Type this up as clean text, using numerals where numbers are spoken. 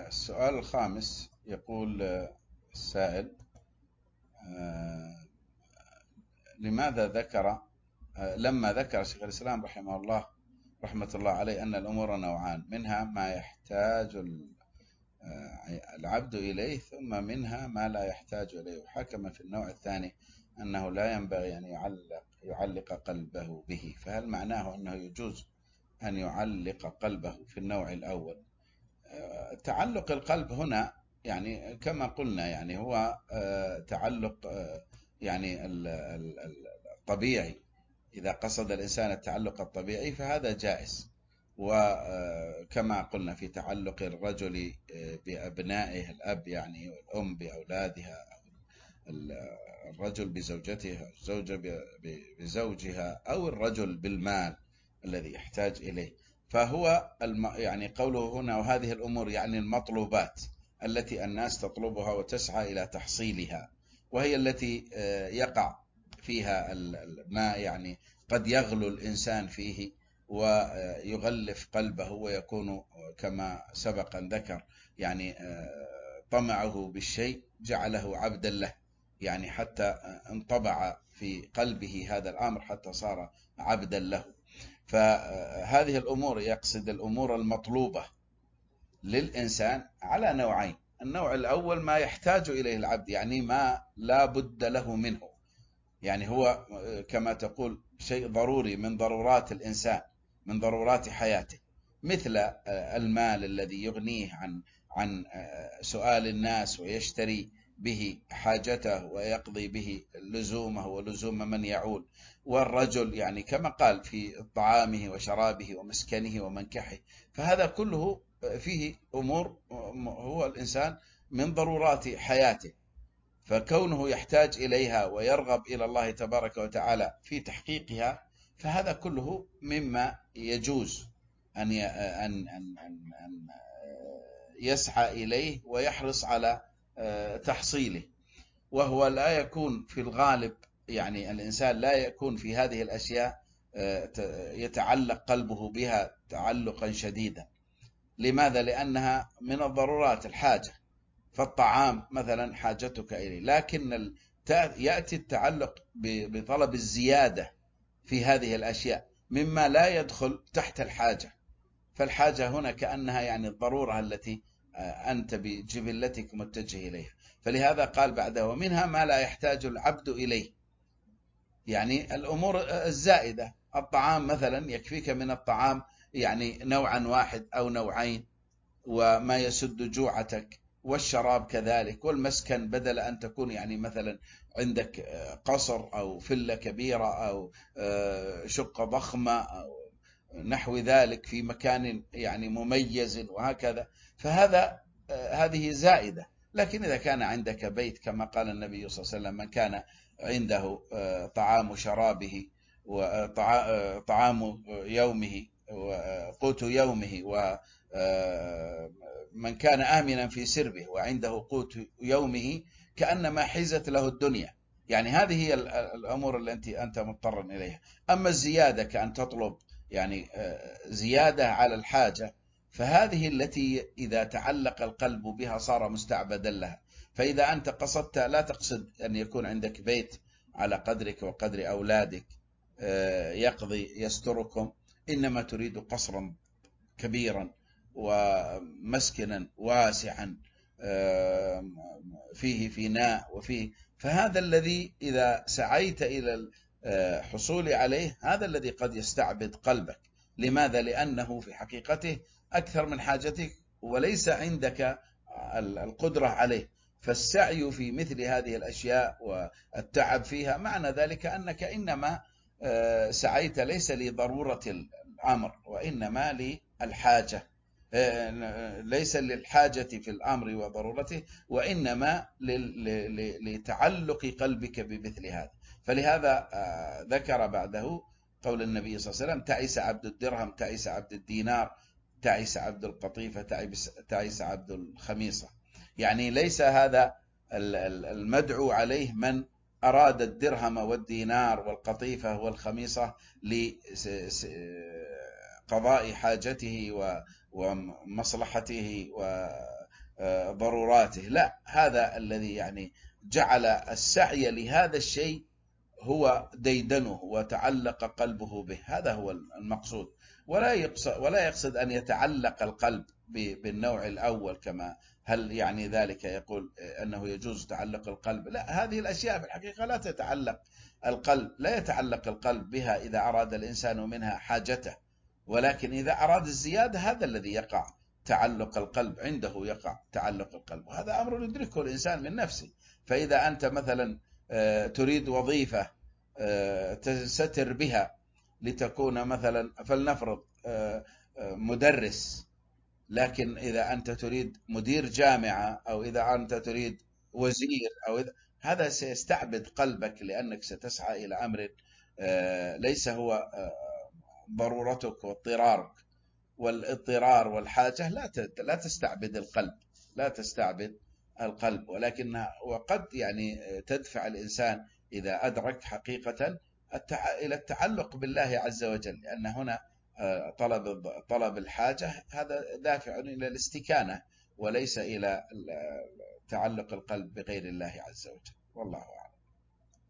السؤال الخامس يقول السائل: لماذا لما ذكر شيخ الإسلام رحمه الله رحمة الله عليه أن الأمور نوعان، منها ما يحتاج العبد إليه، ثم منها ما لا يحتاج إليه، وحكم في النوع الثاني أنه لا ينبغي أن يعلق قلبه به، فهل معناه أنه يجوز أن يعلق قلبه في النوع الأول؟ تعلق القلب هنا يعني كما قلنا يعني هو تعلق يعني الطبيعي. إذا قصد الإنسان التعلق الطبيعي فهذا جائز، وكما قلنا في تعلق الرجل بأبنائه، الأب يعني والأم بأولادها، الرجل بزوجته، الزوجة بزوجها، أو الرجل بالمال الذي يحتاج إليه. فهو يعني قوله هنا وهذه الأمور يعني المطلوبات التي الناس تطلبها وتسعى إلى تحصيلها، وهي التي يقع فيها ما يعني قد يغلو الإنسان فيه ويغلف قلبه، ويكون كما سبق أن ذكر يعني طمعه بالشيء جعله عبدا له، يعني حتى انطبع في قلبه هذا الأمر حتى صار عبدا له. فهذه الأمور يقصد الأمور المطلوبة للإنسان على نوعين: النوع الأول ما يحتاج إليه العبد، يعني ما لا بد له منه، يعني هو كما تقول شيء ضروري من ضرورات الإنسان، من ضرورات حياته، مثل المال الذي يغنيه عن سؤال الناس ويشتري به حاجته ويقضي به لزومه ولزوم من يعول، والرجل يعني كما قال في طعامه وشرابه ومسكنه ومنكحه. فهذا كله فيه أمور هو الإنسان من ضرورات حياته، فكونه يحتاج إليها ويرغب إلى الله تبارك وتعالى في تحقيقها، فهذا كله مما يجوز أن يسعى إليه ويحرص على تحصيله. وهو لا يكون في الغالب، يعني الإنسان لا يكون في هذه الأشياء يتعلق قلبه بها تعلقا شديدا. لماذا؟ لأنها من الضرورات، الحاجة. فالطعام مثلا حاجتك إليه، لكن يأتي التعلق بطلب الزيادة في هذه الأشياء مما لا يدخل تحت الحاجة. فالحاجة هنا كأنها يعني الضرورة التي أنت بجبلتك متجه إليها. فلهذا قال بعده: ومنها ما لا يحتاج العبد إليه، يعني الأمور الزائدة. الطعام مثلا يكفيك من الطعام يعني نوعا واحد أو نوعين وما يسد جوعتك، والشراب كذلك، والمسكن بدل أن تكون يعني مثلا عندك قصر أو فلة كبيرة أو شقة ضخمة أو نحو ذلك في مكان يعني مميز وهكذا، فهذا هذه زائدة. لكن إذا كان عندك بيت كما قال النبي صلى الله عليه وسلم: من كان عنده طعام شرابه وطعام يومه وقوت يومه، ومن كان آمنا في سربه وعنده قوت يومه كأنما حيزت له الدنيا. يعني هذه هي الأمور التي أنت مضطر إليها. أما الزيادة كأن تطلب يعني زيادة على الحاجة، فهذه التي إذا تعلق القلب بها صار مستعبدا لها. فإذا أنت قصدت، لا تقصد أن يكون عندك بيت على قدرك وقدر أولادك يقضي يستركم، إنما تريد قصرا كبيرا ومسكنا واسعا فيه فناء وفيه. فهذا الذي إذا سعيت إلى الحصول عليه هذا الذي قد يستعبد قلبك. لماذا؟ لأنه في حقيقته أكثر من حاجتك وليس عندك القدرة عليه. فالسعي في مثل هذه الأشياء والتعب فيها معنى ذلك أنك إنما سعيت ليس لضرورة الأمر وإنما للحاجة، ليس للحاجة في الأمر وضرورته، وإنما لتعلق قلبك بمثل هذا. فلهذا ذكر بعده قول النبي صلى الله عليه وسلم: تعس عبد الدرهم، تعس عبد الدينار، تعس عبد القطيفة، تعس عبد الخميصة. يعني ليس هذا المدعو عليه من أراد الدرهم والدينار والقطيفة والخميصة لقضاء حاجته ومصلحته ضروراته. لا، هذا الذي يعني جعل السعي لهذا الشيء هو ديدنه وتعلق قلبه به، هذا هو المقصود. ولا يقصد أن يتعلق القلب بالنوع الأول، كما هل يعني ذلك يقول أنه يجوز تعلق القلب؟ لا، هذه الأشياء في الحقيقة لا تتعلق القلب، لا يتعلق القلب بها إذا أراد الإنسان منها حاجته، ولكن إذا أراد الزيادة هذا الذي يقع تعلق القلب عنده، يقع تعلق القلب، وهذا أمر يدركه الإنسان من نفسه. فإذا أنت مثلا تريد وظيفة تستتر بها لتكون مثلا، فلنفرض مدرس، لكن إذا أنت تريد مدير جامعة، أو إذا أنت تريد وزير، هذا سيستعبد قلبك، لأنك ستسعى إلى أمر ليس هو ضرورتك واضطرارك. والاضطرار والحاجة لا تستعبد القلب، لا تستعبد القلب، ولكنها وقد يعني تدفع الإنسان إذا أدرك حقيقة إلى التعلق بالله عز وجل، لأن هنا طلب الحاجة هذا دافع إلى الاستكانة، وليس إلى تعلق القلب بغير الله عز وجل، والله أعلم.